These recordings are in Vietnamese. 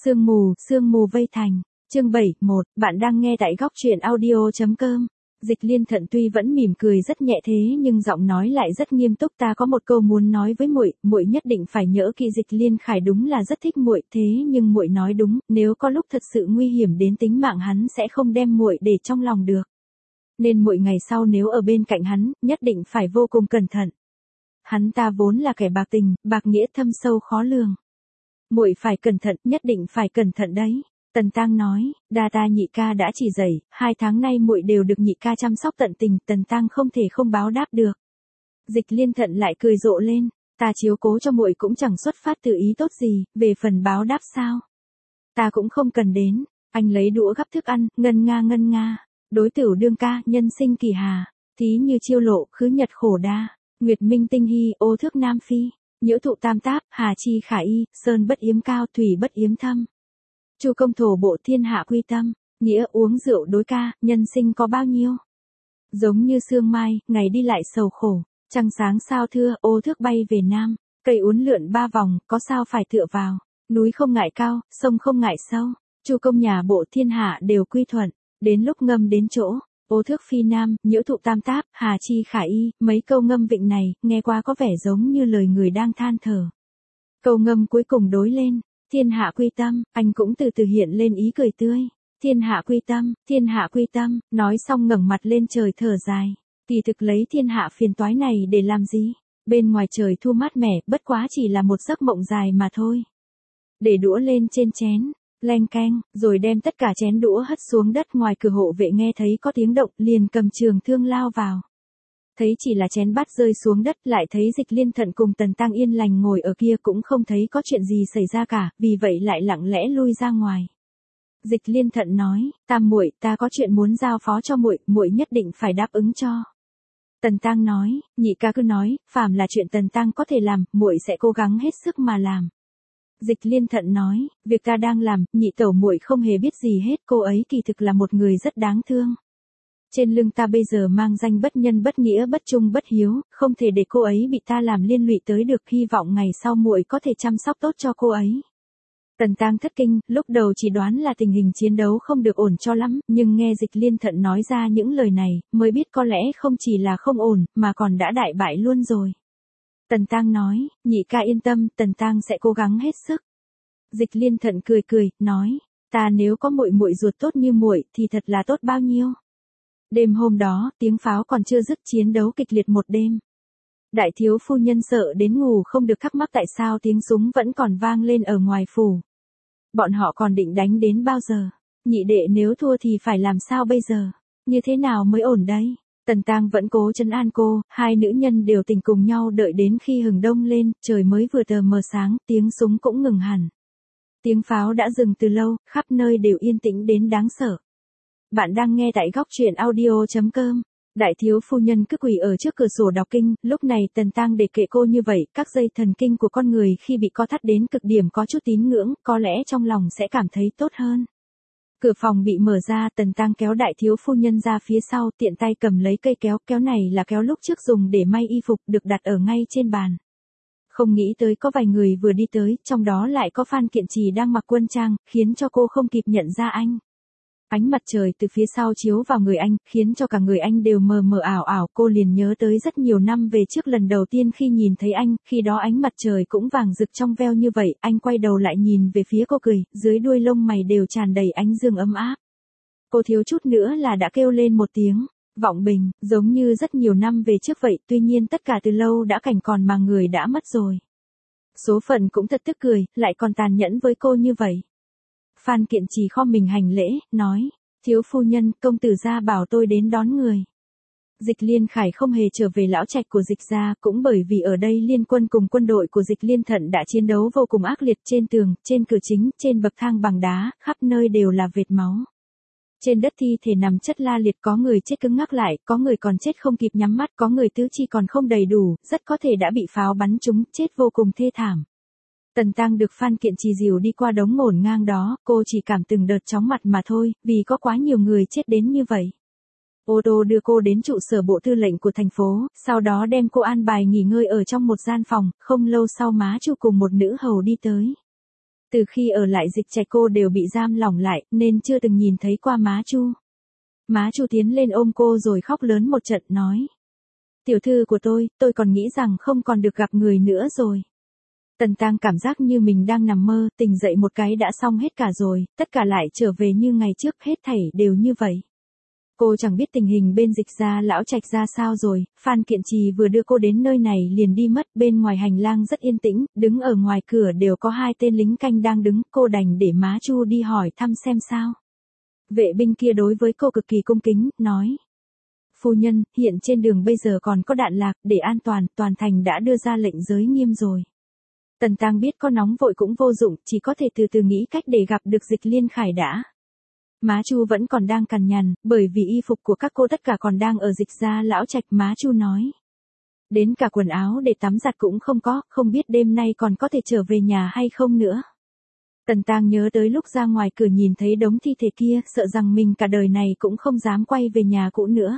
Sương mù vây thành, chương 71, bạn đang nghe tại góc truyện audio.com. Dịch Liên Thận tuy vẫn mỉm cười rất nhẹ thế nhưng giọng nói lại rất nghiêm túc, ta có một câu muốn nói với muội, muội nhất định phải nhớ kỹ. Dịch Liên Khải đúng là rất thích muội, thế nhưng muội nói đúng, nếu có lúc thật sự nguy hiểm đến tính mạng hắn sẽ không đem muội để trong lòng được. Nên muội ngày sau nếu ở bên cạnh hắn, nhất định phải vô cùng cẩn thận. Hắn ta vốn là kẻ bạc tình, bạc nghĩa thâm sâu khó lường. Muội phải cẩn thận, nhất định phải cẩn thận đấy. Tần Tăng nói, đa ta nhị ca đã chỉ dạy, 2 tháng nay muội đều được nhị ca chăm sóc tận tình, Tần Tăng không thể không báo đáp được. Dịch Liên Thận lại cười rộ lên, ta chiếu cố cho muội cũng chẳng xuất phát từ ý tốt gì, về phần báo đáp sao? Ta cũng không cần đến, anh lấy đũa gắp thức ăn, ngân nga, đối tửu đương ca, nhân sinh kỳ hà, thí như chiêu lộ, khứ nhật khổ đa, nguyệt minh tinh hy, ô thước nam phi, nhiễu thụ tam táp, hà chi khả y, sơn bất yếm cao, thủy bất yếm thâm. Chu công thổ bộ thiên hạ quy tâm, nghĩa uống rượu đối ca, nhân sinh có bao nhiêu? Giống như sương mai, ngày đi lại sầu khổ, trăng sáng sao thưa, ô thước bay về nam, cây uốn lượn 3 vòng, có sao phải tựa vào, núi không ngại cao, sông không ngại sâu, chu công nhà bộ thiên hạ đều quy thuận, đến lúc ngâm đến chỗ, ô thước phi nam, nhiễu thụ tam táp, hà chi khả y, mấy câu ngâm vịnh này, nghe qua có vẻ giống như lời người đang than thở. Câu ngâm cuối cùng đối lên. Thiên hạ quy tâm, anh cũng từ từ hiện lên ý cười tươi. Thiên hạ quy tâm, nói xong ngẩng mặt lên trời thở dài. Kỳ thực lấy thiên hạ phiền toái này để làm gì? Bên ngoài trời thu mát mẻ, bất quá chỉ là một giấc mộng dài mà thôi. Để đũa lên trên chén, leng keng, rồi đem tất cả chén đũa hất xuống đất. Ngoài cửa hộ vệ nghe thấy có tiếng động, liền cầm trường thương lao vào. Thấy chỉ là chén bát rơi xuống đất, lại thấy Dịch Liên Thận cùng Tần Tăng yên lành ngồi ở kia cũng không thấy có chuyện gì xảy ra cả, vì vậy lại lặng lẽ lui ra ngoài. Dịch Liên Thận nói, Tam muội, ta có chuyện muốn giao phó cho muội, muội nhất định phải đáp ứng cho. Tần Tăng nói, nhị ca cứ nói, phàm là chuyện Tần Tăng có thể làm, muội sẽ cố gắng hết sức mà làm. Dịch Liên Thận nói, việc ta đang làm, nhị tẩu muội không hề biết gì hết, cô ấy kỳ thực là một người rất đáng thương. Trên lưng ta bây giờ mang danh bất nhân bất nghĩa bất trung bất hiếu, không thể để cô ấy bị ta làm liên lụy tới được, hy vọng ngày sau muội có thể chăm sóc tốt cho cô ấy. Tần Tăng thất kinh, lúc đầu chỉ đoán là tình hình chiến đấu không được ổn cho lắm, nhưng nghe Dịch Liên Thận nói ra những lời này, mới biết có lẽ không chỉ là không ổn, mà còn đã đại bại luôn rồi. Tần Tăng nói, nhị ca yên tâm, Tần Tăng sẽ cố gắng hết sức. Dịch Liên Thận cười, nói, ta nếu có muội muội ruột tốt như muội thì thật là tốt bao nhiêu. Đêm hôm đó, tiếng pháo còn chưa dứt, chiến đấu kịch liệt một đêm. Đại thiếu phu nhân sợ đến ngủ không được, thắc mắc tại sao tiếng súng vẫn còn vang lên ở ngoài phủ. Bọn họ còn định đánh đến bao giờ? Nhị đệ nếu thua thì phải làm sao bây giờ? Như thế nào mới ổn đây? Tần Tăng vẫn cố trấn an cô, hai nữ nhân đều tình cùng nhau đợi đến khi hừng đông lên, trời mới vừa tờ mờ sáng, tiếng súng cũng ngừng hẳn. Tiếng pháo đã dừng từ lâu, khắp nơi đều yên tĩnh đến đáng sợ. Bạn đang nghe tại góc truyện audio.com. Đại thiếu phu nhân cứ quỳ ở trước cửa sổ đọc kinh, lúc này Tần Tăng để kệ cô như vậy, các dây thần kinh của con người khi bị co thắt đến cực điểm có chút tín ngưỡng, có lẽ trong lòng sẽ cảm thấy tốt hơn. Cửa phòng bị mở ra, Tần Tăng kéo đại thiếu phu nhân ra phía sau, tiện tay cầm lấy cây kéo, kéo này là kéo lúc trước dùng để may y phục, được đặt ở ngay trên bàn. Không nghĩ tới có vài người vừa đi tới, trong đó lại có Phan Kiện Trì đang mặc quân trang, khiến cho cô không kịp nhận ra anh. Ánh mặt trời từ phía sau chiếu vào người anh, khiến cho cả người anh đều mờ mờ ảo ảo, cô liền nhớ tới rất nhiều năm về trước lần đầu tiên khi nhìn thấy anh, khi đó ánh mặt trời cũng vàng rực trong veo như vậy, anh quay đầu lại nhìn về phía cô cười, dưới đuôi lông mày đều tràn đầy ánh dương ấm áp. Cô thiếu chút nữa là đã kêu lên một tiếng, vọng bình, giống như rất nhiều năm về trước vậy, tuy nhiên tất cả từ lâu đã cảnh còn mà người đã mất rồi. Số phận cũng thật tức cười, lại còn tàn nhẫn với cô như vậy. Phan Kiện Trì khom mình hành lễ, nói, thiếu phu nhân, công tử gia bảo tôi đến đón người. Dịch Liên Khải không hề trở về lão trạch của Dịch gia, cũng bởi vì ở đây liên quân cùng quân đội của Dịch Liên Thận đã chiến đấu vô cùng ác liệt, trên tường, trên cửa chính, trên bậc thang bằng đá, khắp nơi đều là vệt máu. Trên đất thi thể nằm chất la liệt, có người chết cứng ngắc lại, có người còn chết không kịp nhắm mắt, có người tứ chi còn không đầy đủ, rất có thể đã bị pháo bắn trúng, chết vô cùng thê thảm. Tần Tăng được Phan Kiện Trì dìu đi qua đống ngổn ngang đó, cô chỉ cảm từng đợt chóng mặt mà thôi, vì có quá nhiều người chết đến như vậy. Ô tô đưa cô đến trụ sở bộ tư lệnh của thành phố, sau đó đem cô an bài nghỉ ngơi ở trong một gian phòng, không lâu sau má Chu cùng một nữ hầu đi tới. Từ khi ở lại Dịch Trạch cô đều bị giam lỏng lại, nên chưa từng nhìn thấy qua má Chu. Má Chu tiến lên ôm cô rồi khóc lớn một trận nói. Tiểu thư của tôi còn nghĩ rằng không còn được gặp người nữa rồi. Tần Tăng cảm giác như mình đang nằm mơ, tỉnh dậy một cái đã xong hết cả rồi, tất cả lại trở về như ngày trước, hết thảy đều như vậy. Cô chẳng biết tình hình bên Dịch gia lão trạch ra sao rồi, Phan Kiện Trì vừa đưa cô đến nơi này liền đi mất, bên ngoài hành lang rất yên tĩnh, đứng ở ngoài cửa đều có 2 tên lính canh đang đứng, cô đành để má Chu đi hỏi thăm xem sao. Vệ binh kia đối với cô cực kỳ cung kính, nói. Phu nhân, hiện trên đường bây giờ còn có đạn lạc, để an toàn, toàn thành đã đưa ra lệnh giới nghiêm rồi. Tần Tăng biết có nóng vội cũng vô dụng, chỉ có thể từ từ nghĩ cách để gặp được Dịch Liên Khải đã. Má Chu vẫn còn đang cằn nhằn, bởi vì y phục của các cô tất cả còn đang ở Dịch gia lão trạch, má Chu nói. Đến cả quần áo để tắm giặt cũng không có, không biết đêm nay còn có thể trở về nhà hay không nữa. Tần Tăng nhớ tới lúc ra ngoài cửa nhìn thấy đống thi thể kia, sợ rằng mình cả đời này cũng không dám quay về nhà cũ nữa.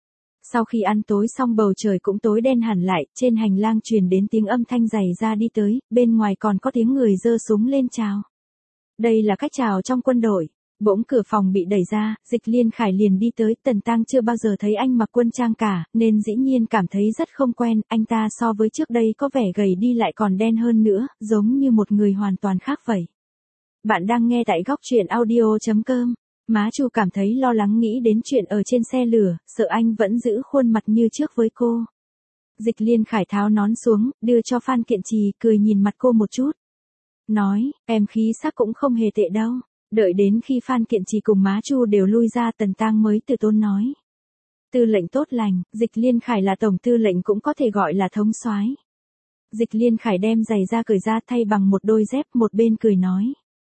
Sau khi ăn tối xong bầu trời cũng tối đen hẳn lại, trên hành lang truyền đến tiếng âm thanh giày ra đi tới, bên ngoài còn có tiếng người giơ súng lên chào. Đây là cách chào trong quân đội. Bỗng cửa phòng bị đẩy ra, Dịch Liên Khải liền đi tới, Tần Tăng chưa bao giờ thấy anh mặc quân trang cả, nên dĩ nhiên cảm thấy rất không quen, anh ta so với trước đây có vẻ gầy đi lại còn đen hơn nữa, giống như một người hoàn toàn khác vậy. Bạn đang nghe tại góc truyện audio.com. Má Chu cảm thấy lo lắng nghĩ đến chuyện ở trên xe lửa, sợ anh vẫn giữ khuôn mặt như trước với cô. Dịch Liên Khải tháo nón xuống, đưa cho Phan Kiện Trì, cười nhìn mặt cô một chút. Nói, em khí sắc cũng không hề tệ đâu. Đợi đến khi Phan Kiện Trì cùng má Chu đều lui ra, Tần Tăng mới từ tốn nói. Tư lệnh tốt lành, Dịch Liên Khải là tổng tư lệnh cũng có thể gọi là thống soái. Dịch Liên Khải đem giày ra cởi ra thay bằng một đôi dép, một bên cười nói.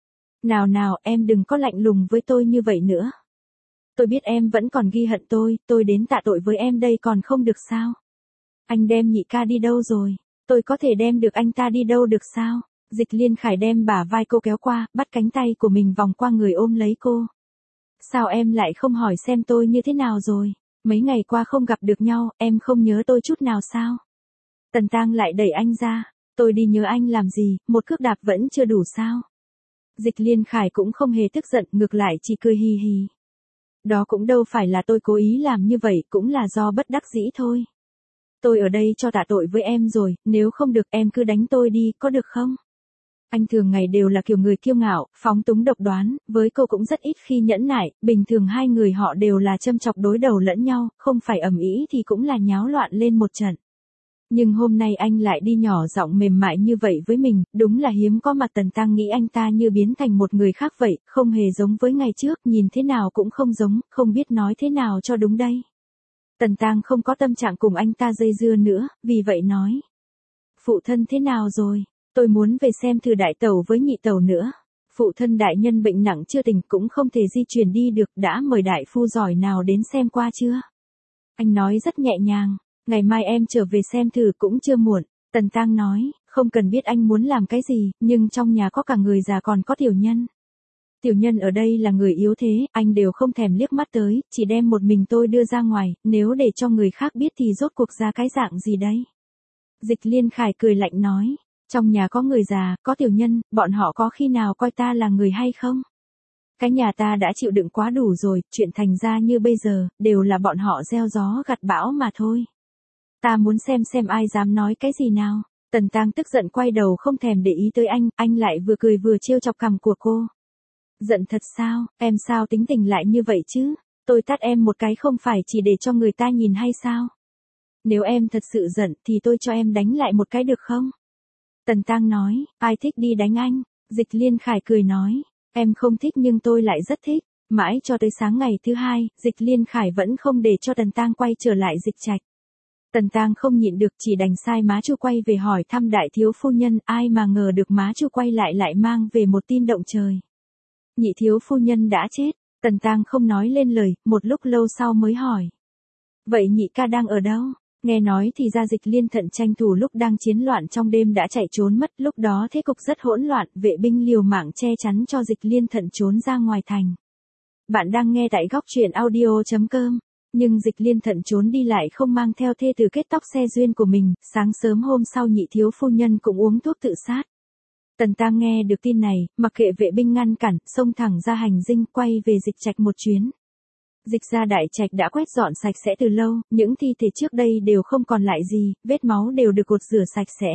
Nào nào, em đừng có lạnh lùng với tôi như vậy nữa. Tôi biết em vẫn còn ghi hận tôi đến tạ tội với em đây còn không được sao? Anh đem nhị ca đi đâu rồi? Tôi có thể đem được anh ta đi đâu được sao? Dịch Liên Khải đem bả vai cô kéo qua, bắt cánh tay của mình vòng qua người ôm lấy cô. Sao em lại không hỏi xem tôi như thế nào rồi? Mấy ngày qua không gặp được nhau, em không nhớ tôi chút nào sao? Tần Tăng lại đẩy anh ra. Tôi đi nhớ anh làm gì, một cước đạp vẫn chưa đủ sao? Dịch Liên Khải cũng không hề tức giận, ngược lại chỉ cười hì hì. Đó cũng đâu phải là tôi cố ý làm như vậy, cũng là do bất đắc dĩ thôi. Tôi ở đây cho tạ tội với em rồi, nếu không được em cứ đánh tôi đi, có được không? Anh thường ngày đều là kiểu người kiêu ngạo, phóng túng độc đoán, với cô cũng rất ít khi nhẫn nại, bình thường hai người họ đều là châm chọc đối đầu lẫn nhau, không phải ầm ĩ thì cũng là nháo loạn lên một trận. Nhưng hôm nay anh lại đi nhỏ giọng mềm mại như vậy với mình, đúng là hiếm có, mặt Tần Tăng nghĩ anh ta như biến thành một người khác vậy, không hề giống với ngày trước, nhìn thế nào cũng không giống, không biết nói thế nào cho đúng đây. Tần Tăng không có tâm trạng cùng anh ta dây dưa nữa, vì vậy nói. Phụ thân thế nào rồi? Tôi muốn về xem thử đại tẩu với nhị tẩu nữa. Phụ thân đại nhân bệnh nặng chưa tỉnh cũng không thể di chuyển đi được, đã mời đại phu giỏi nào đến xem qua chưa? Anh nói rất nhẹ nhàng. Ngày mai em trở về xem thử cũng chưa muộn. Tần Tăng nói, không cần biết anh muốn làm cái gì, nhưng trong nhà có cả người già còn có tiểu nhân. Tiểu nhân ở đây là người yếu thế, anh đều không thèm liếc mắt tới, chỉ đem một mình tôi đưa ra ngoài, nếu để cho người khác biết thì rốt cuộc ra cái dạng gì đây? Dịch Liên Khải cười lạnh nói, trong nhà có người già, có tiểu nhân, bọn họ có khi nào coi ta là người hay không? Cái nhà ta đã chịu đựng quá đủ rồi, chuyện thành ra như bây giờ, đều là bọn họ gieo gió gặt bão mà thôi. Ta muốn xem ai dám nói cái gì nào. Tần Tăng tức giận quay đầu không thèm để ý tới anh lại vừa cười vừa trêu chọc cằm của cô. Giận thật sao, em sao tính tình lại như vậy chứ? Tôi tát em một cái không phải chỉ để cho người ta nhìn hay sao? Nếu em thật sự giận thì tôi cho em đánh lại một cái được không? Tần Tăng nói, ai thích đi đánh anh? Dịch Liên Khải cười nói, em không thích nhưng tôi lại rất thích. Mãi cho tới sáng ngày thứ hai, Dịch Liên Khải vẫn không để cho Tần Tăng quay trở lại Dịch Trạch. Tần Tăng không nhịn được chỉ đành sai má Chu quay về hỏi thăm đại thiếu phu nhân, ai mà ngờ được má Chu quay lại mang về một tin động trời. Nhị thiếu phu nhân đã chết, Tần Tăng không nói lên lời, một lúc lâu sau mới hỏi. Vậy nhị ca đang ở đâu? Nghe nói thì ra Dịch Liên Thận tranh thủ lúc đang chiến loạn trong đêm đã chạy trốn mất, lúc đó thế cục rất hỗn loạn, vệ binh liều mạng che chắn cho Dịch Liên Thận trốn ra ngoài thành. Bạn đang nghe tại góc truyện audio.com. Nhưng Dịch Liên Thận trốn đi lại không mang theo thê tử kết tóc xe duyên của mình, sáng sớm hôm sau nhị thiếu phu nhân cũng uống thuốc tự sát. Tần Tang nghe được tin này, mặc kệ vệ binh ngăn cản, xông thẳng ra hành dinh quay về Dịch Trạch một chuyến. Dịch gia đại trạch đã quét dọn sạch sẽ từ lâu, những thi thể trước đây đều không còn lại gì, vết máu đều được gột rửa sạch sẽ.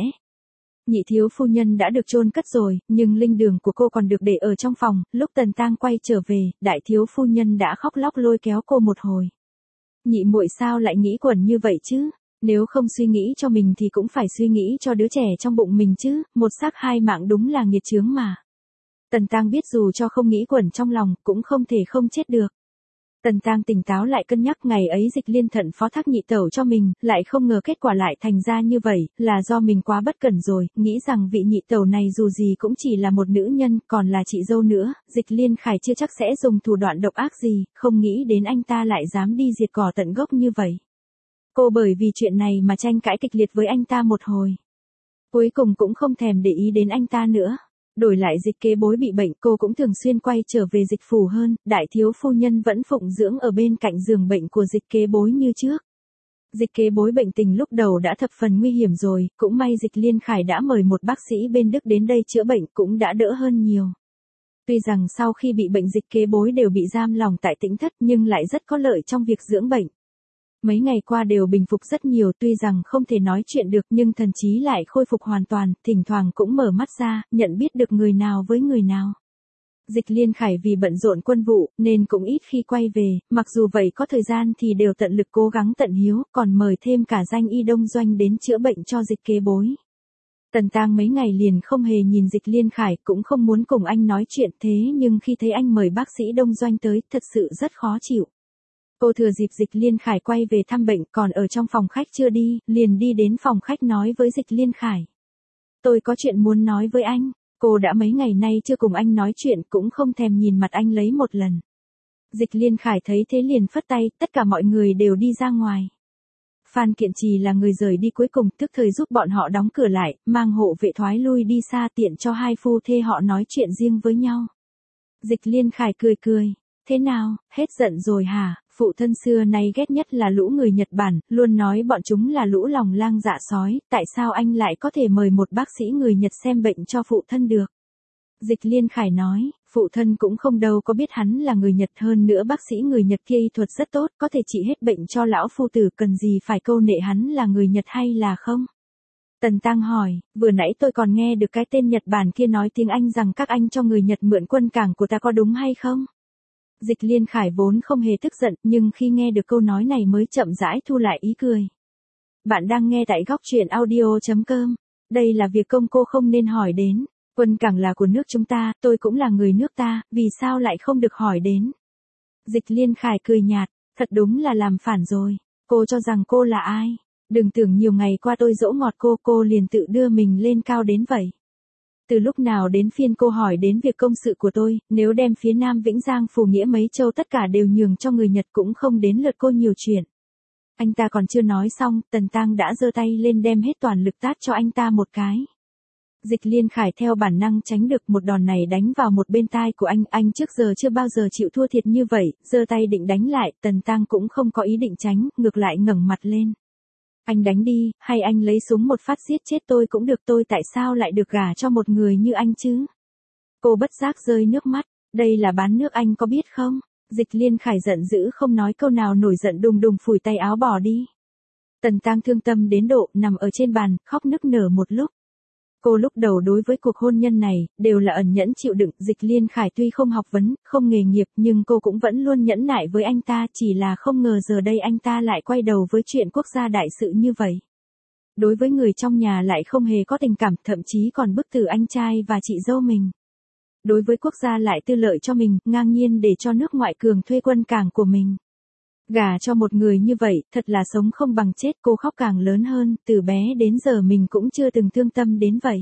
Nhị thiếu phu nhân đã được chôn cất rồi, nhưng linh đường của cô còn được để ở trong phòng, lúc Tần Tang quay trở về, đại thiếu phu nhân đã khóc lóc lôi kéo cô một hồi. Nhị muội sao lại nghĩ quẩn như vậy chứ? Nếu không suy nghĩ cho mình thì cũng phải suy nghĩ cho đứa trẻ trong bụng mình chứ, một xác hai mạng đúng là nghiệt chướng mà. Tần Tang biết dù cho không nghĩ quẩn trong lòng, cũng không thể không chết được. Tần Tang tỉnh táo lại cân nhắc ngày ấy Dịch Liên thận phó thác nhị tẩu cho mình, lại không ngờ kết quả lại thành ra như vậy, là do mình quá bất cẩn rồi, nghĩ rằng vị nhị tẩu này dù gì cũng chỉ là một nữ nhân, còn là chị dâu nữa, Dịch Liên Khải chưa chắc sẽ dùng thủ đoạn độc ác gì, không nghĩ đến anh ta lại dám đi diệt cỏ tận gốc như vậy. Cô bởi vì chuyện này mà tranh cãi kịch liệt với anh ta một hồi. Cuối cùng cũng không thèm để ý đến anh ta nữa. Đổi lại Dịch Kế Bối bị bệnh, cô cũng thường xuyên quay trở về Dịch phủ hơn, đại thiếu phu nhân vẫn phụng dưỡng ở bên cạnh giường bệnh của Dịch Kế Bối như trước. Dịch Kế Bối bệnh tình lúc đầu đã thập phần nguy hiểm rồi, cũng may Dịch Liên Khải đã mời một bác sĩ bên Đức đến đây chữa bệnh cũng đã đỡ hơn nhiều. Tuy rằng sau khi bị bệnh Dịch Kế Bối đều bị giam lòng tại Tĩnh Thất nhưng lại rất có lợi trong việc dưỡng bệnh. Mấy ngày qua đều bình phục rất nhiều, tuy rằng không thể nói chuyện được nhưng thần trí lại khôi phục hoàn toàn, thỉnh thoảng cũng mở mắt ra, nhận biết được người nào với người nào. Dịch Liên Khải vì bận rộn quân vụ, nên cũng ít khi quay về, mặc dù vậy có thời gian thì đều tận lực cố gắng tận hiếu, còn mời thêm cả danh y Đông Doanh đến chữa bệnh cho Dịch Kế Bối. Tần Tang mấy ngày liền không hề nhìn Dịch Liên Khải, cũng không muốn cùng anh nói chuyện thế nhưng khi thấy anh mời bác sĩ Đông Doanh tới, thật sự rất khó chịu. Cô thừa dịp Dịch Liên Khải quay về thăm bệnh còn ở trong phòng khách chưa đi, liền đi đến phòng khách nói với Dịch Liên Khải. Tôi có chuyện muốn nói với anh, cô đã mấy ngày nay chưa cùng anh nói chuyện cũng không thèm nhìn mặt anh lấy một lần. Dịch Liên Khải thấy thế liền phất tay, tất cả mọi người đều đi ra ngoài. Phan Kiện Trì là người rời đi cuối cùng, tức thời giúp bọn họ đóng cửa lại, mang hộ vệ thoái lui đi xa tiện cho hai phu thê họ nói chuyện riêng với nhau. Dịch Liên Khải cười cười. Thế nào, hết giận rồi hả? Phụ thân xưa nay ghét nhất là lũ người Nhật Bản, luôn nói bọn chúng là lũ lòng lang dạ sói, tại sao anh lại có thể mời một bác sĩ người Nhật xem bệnh cho phụ thân được? Dịch Liên Khải nói, phụ thân cũng không đâu có biết hắn là người Nhật, hơn nữa bác sĩ người Nhật kia y thuật rất tốt, có thể trị hết bệnh cho lão phu tử, cần gì phải câu nệ hắn là người Nhật hay là không? Tần Tang hỏi, vừa nãy tôi còn nghe được cái tên Nhật Bản kia nói tiếng Anh rằng các anh cho người Nhật mượn quân cảng của ta, có đúng hay không? Dịch Liên Khải vốn không hề tức giận, nhưng khi nghe được câu nói này mới chậm rãi thu lại ý cười. Bạn đang nghe tại góc truyện audio.com. Đây là việc công cô không nên hỏi đến. Quân cảng là của nước chúng ta, tôi cũng là người nước ta, vì sao lại không được hỏi đến? Dịch Liên Khải cười nhạt, thật đúng là làm phản rồi. Cô cho rằng cô là ai? Đừng tưởng nhiều ngày qua tôi dỗ ngọt cô liền tự đưa mình lên cao đến vậy. Từ lúc nào đến phiên cô hỏi đến việc công sự của tôi, nếu đem phía Nam Vĩnh Giang Phù Nghĩa mấy châu tất cả đều nhường cho người Nhật cũng không đến lượt cô nhiều chuyện. Anh ta còn chưa nói xong, Tần Tang đã giơ tay lên đem hết toàn lực tát cho anh ta một cái. Dịch Liên Khải theo bản năng tránh được một đòn này đánh vào một bên tai của anh trước giờ chưa bao giờ chịu thua thiệt như vậy, giơ tay định đánh lại, Tần Tang cũng không có ý định tránh, ngược lại ngẩng mặt lên. Anh đánh đi, hay anh lấy súng một phát giết chết tôi cũng được, tôi tại sao lại được gả cho một người như anh chứ? Cô bất giác rơi nước mắt, đây là bán nước anh có biết không? Dịch Liên Khải giận dữ không nói câu nào, nổi giận đùng đùng phủi tay áo bỏ đi. Tần Tang thương tâm đến độ nằm ở trên bàn, khóc nức nở một lúc. Cô lúc đầu đối với cuộc hôn nhân này, đều là ẩn nhẫn chịu đựng, Dịch Liên Khải tuy không học vấn, không nghề nghiệp, nhưng cô cũng vẫn luôn nhẫn nại với anh ta, chỉ là không ngờ giờ đây anh ta lại quay đầu với chuyện quốc gia đại sự như vậy. Đối với người trong nhà lại không hề có tình cảm, thậm chí còn bức tử anh trai và chị dâu mình. Đối với quốc gia lại tư lợi cho mình, ngang nhiên để cho nước ngoại cường thuê quân cảng của mình. Gả cho một người như vậy, thật là sống không bằng chết, cô khóc càng lớn hơn, từ bé đến giờ mình cũng chưa từng thương tâm đến vậy.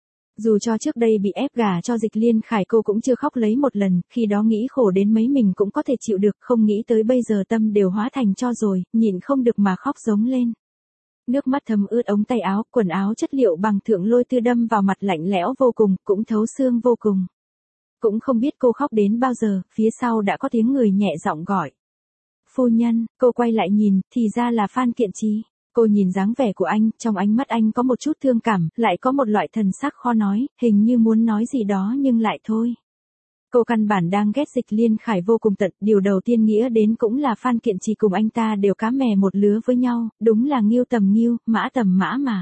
Dù cho trước đây bị ép gả cho Dịch Liên Khải cô cũng chưa khóc lấy một lần, khi đó nghĩ khổ đến mấy mình cũng có thể chịu được, không nghĩ tới bây giờ tâm đều hóa thành tro rồi, nhịn không được mà khóc giống lên. Nước mắt thấm ướt ống tay áo, quần áo chất liệu bằng Thượng Lôi Tư đâm vào mặt lạnh lẽo vô cùng, cũng thấu xương vô cùng. Cũng không biết cô khóc đến bao giờ, phía sau đã có tiếng người nhẹ giọng gọi. Phu nhân, cô quay lại nhìn, thì ra là Phan Kiện Trì. Cô nhìn dáng vẻ của anh, trong ánh mắt anh có một chút thương cảm, lại có một loại thần sắc khó nói, hình như muốn nói gì đó nhưng lại thôi. Cô căn bản đang ghét Dịch Liên Khải vô cùng tận, điều đầu tiên nghĩa đến cũng là Phan Kiện Trì cùng anh ta đều cá mè một lứa với nhau, đúng là nghiêu tầm nghiêu, mã tầm mã mà.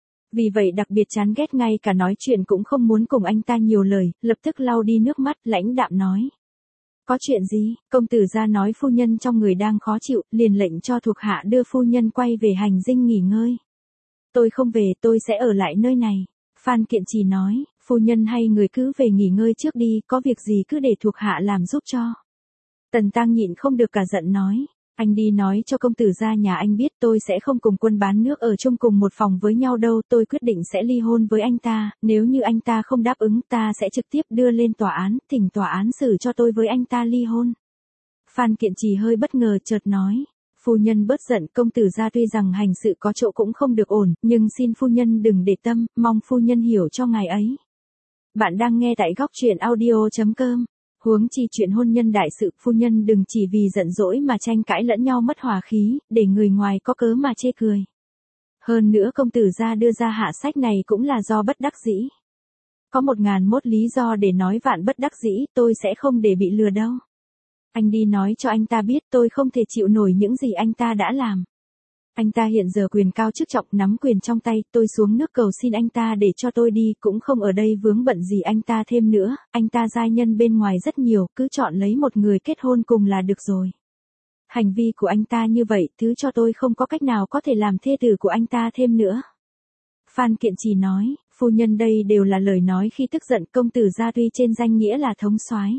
Vì vậy đặc biệt chán ghét, ngay cả nói chuyện cũng không muốn cùng anh ta nhiều lời, lập tức lau đi nước mắt, lãnh đạm nói. Có chuyện gì? Công tử gia nói phu nhân trong người đang khó chịu, liền lệnh cho thuộc hạ đưa phu nhân quay về hành dinh nghỉ ngơi. Tôi không về, tôi sẽ ở lại nơi này. Phan Kiện Trì nói, phu nhân hay người cứ về nghỉ ngơi trước đi, có việc gì cứ để thuộc hạ làm giúp cho. Tần Tăng nhịn không được cả giận nói, anh đi nói cho công tử gia nhà anh biết tôi sẽ không cùng Quân bán nước ở chung cùng một phòng với nhau đâu, tôi quyết định sẽ ly hôn với anh ta, nếu như anh ta không đáp ứng ta sẽ trực tiếp đưa lên tòa án, thỉnh tòa án xử cho tôi với anh ta ly hôn. Phan Kiện Trì hơi bất ngờ chợt nói, phu nhân bớt giận, công tử gia tuy rằng hành sự có chỗ cũng không được ổn, nhưng xin phu nhân đừng để tâm, mong phu nhân hiểu cho ngài ấy. Bạn đang nghe tại góc truyện audio.com. Huống chi chuyện hôn nhân đại sự, phu nhân đừng chỉ vì giận dỗi mà tranh cãi lẫn nhau mất hòa khí, để người ngoài có cớ mà chê cười. Hơn nữa công tử gia đưa ra hạ sách này cũng là do bất đắc dĩ. Có 1001 lý do để nói vạn bất đắc dĩ, tôi sẽ không để bị lừa đâu. Anh đi nói cho anh ta biết tôi không thể chịu nổi những gì anh ta đã làm. Anh ta hiện giờ quyền cao chức trọng, nắm quyền trong tay, tôi xuống nước cầu xin anh ta để cho tôi đi, cũng không ở đây vướng bận gì anh ta thêm nữa, anh ta giai nhân bên ngoài rất nhiều, cứ chọn lấy một người kết hôn cùng là được rồi. Hành vi của anh ta như vậy, thứ cho tôi không có cách nào có thể làm thê tử của anh ta thêm nữa. Phan Kiện Trì nói, phu nhân đây đều là lời nói khi tức giận, công tử gia tuy trên danh nghĩa là thống soái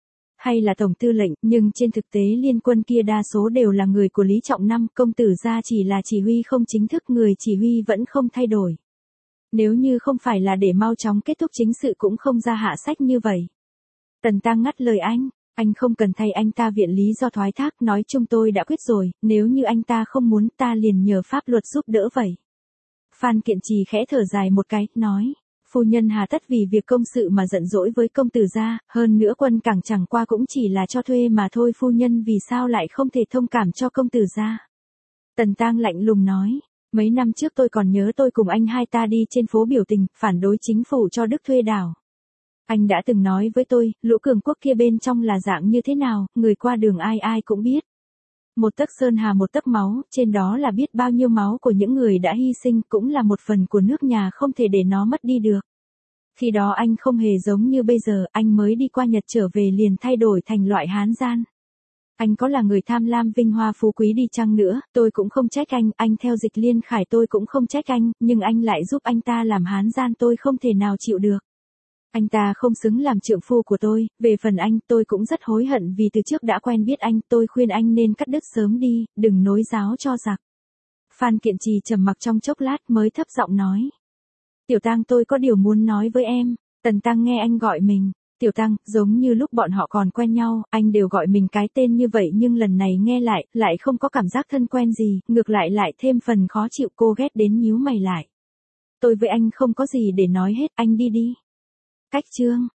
hay là tổng tư lệnh, nhưng trên thực tế liên quân kia đa số đều là người của Lý Trọng Năm, công tử gia chỉ là chỉ huy không chính thức, người chỉ huy vẫn không thay đổi. Nếu như không phải là để mau chóng kết thúc chính sự cũng không ra hạ sách như vậy. Tần Tăng ngắt lời anh không cần thay anh ta viện lý do thoái thác, nói chung tôi đã quyết rồi, nếu như anh ta không muốn ta liền nhờ pháp luật giúp đỡ vậy. Phan Kiện Trì khẽ thở dài một cái, nói. Phu nhân hà tất vì việc công sự mà giận dỗi với công tử gia, hơn nữa Quân Cảng chẳng qua cũng chỉ là cho thuê mà thôi, phu nhân vì sao lại không thể thông cảm cho công tử gia. Tần Tăng lạnh lùng nói, mấy năm trước tôi còn nhớ tôi cùng anh hai ta đi trên phố biểu tình, phản đối chính phủ cho Đức thuê đảo. Anh đã từng nói với tôi, lũ cường quốc kia bên trong là dạng như thế nào, người qua đường ai ai cũng biết. Một tấc sơn hà một tấc máu, trên đó là biết bao nhiêu máu của những người đã hy sinh, cũng là một phần của nước nhà không thể để nó mất đi được. Khi đó anh không hề giống như bây giờ, anh mới đi qua Nhật trở về liền thay đổi thành loại hán gian. Anh có là người tham lam vinh hoa phú quý đi chăng nữa, tôi cũng không trách anh theo Dịch Liên Khải tôi cũng không trách anh, nhưng anh lại giúp anh ta làm hán gian, tôi không thể nào chịu được. Anh ta không xứng làm trượng phu của tôi, về phần anh tôi cũng rất hối hận vì từ trước đã quen biết anh, tôi khuyên anh nên cắt đứt sớm đi, đừng nối giáo cho giặc. Phan Kiện Trì trầm mặc trong chốc lát mới thấp giọng nói. Tiểu Tăng tôi có điều muốn nói với em. Tần Tăng nghe anh gọi mình, Tiểu Tăng, giống như lúc bọn họ còn quen nhau, anh đều gọi mình cái tên như vậy nhưng lần này nghe lại không có cảm giác thân quen gì, ngược lại thêm phần khó chịu, cô ghét đến nhíu mày lại. Tôi với anh không có gì để nói hết, anh đi đi. Cách chương.